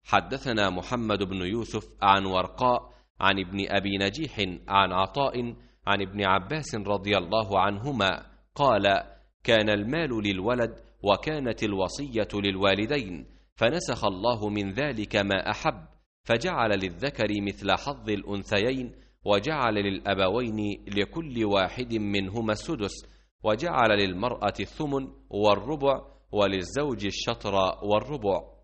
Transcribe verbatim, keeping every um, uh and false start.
حدثنا محمد بن يوسف عن ورقاء عن ابن أبي نجيح عن عطاء عن ابن عباس رضي الله عنهما قال: كان المال للولد وكانت الوصية للوالدين، فنسخ الله من ذلك ما أحب، فجعل للذكر مثل حظ الأنثيين، وجعل للأبوين لكل واحد منهما السدس، وجعل للمرأة الثمن والربع، وللزوج الشطر والربع.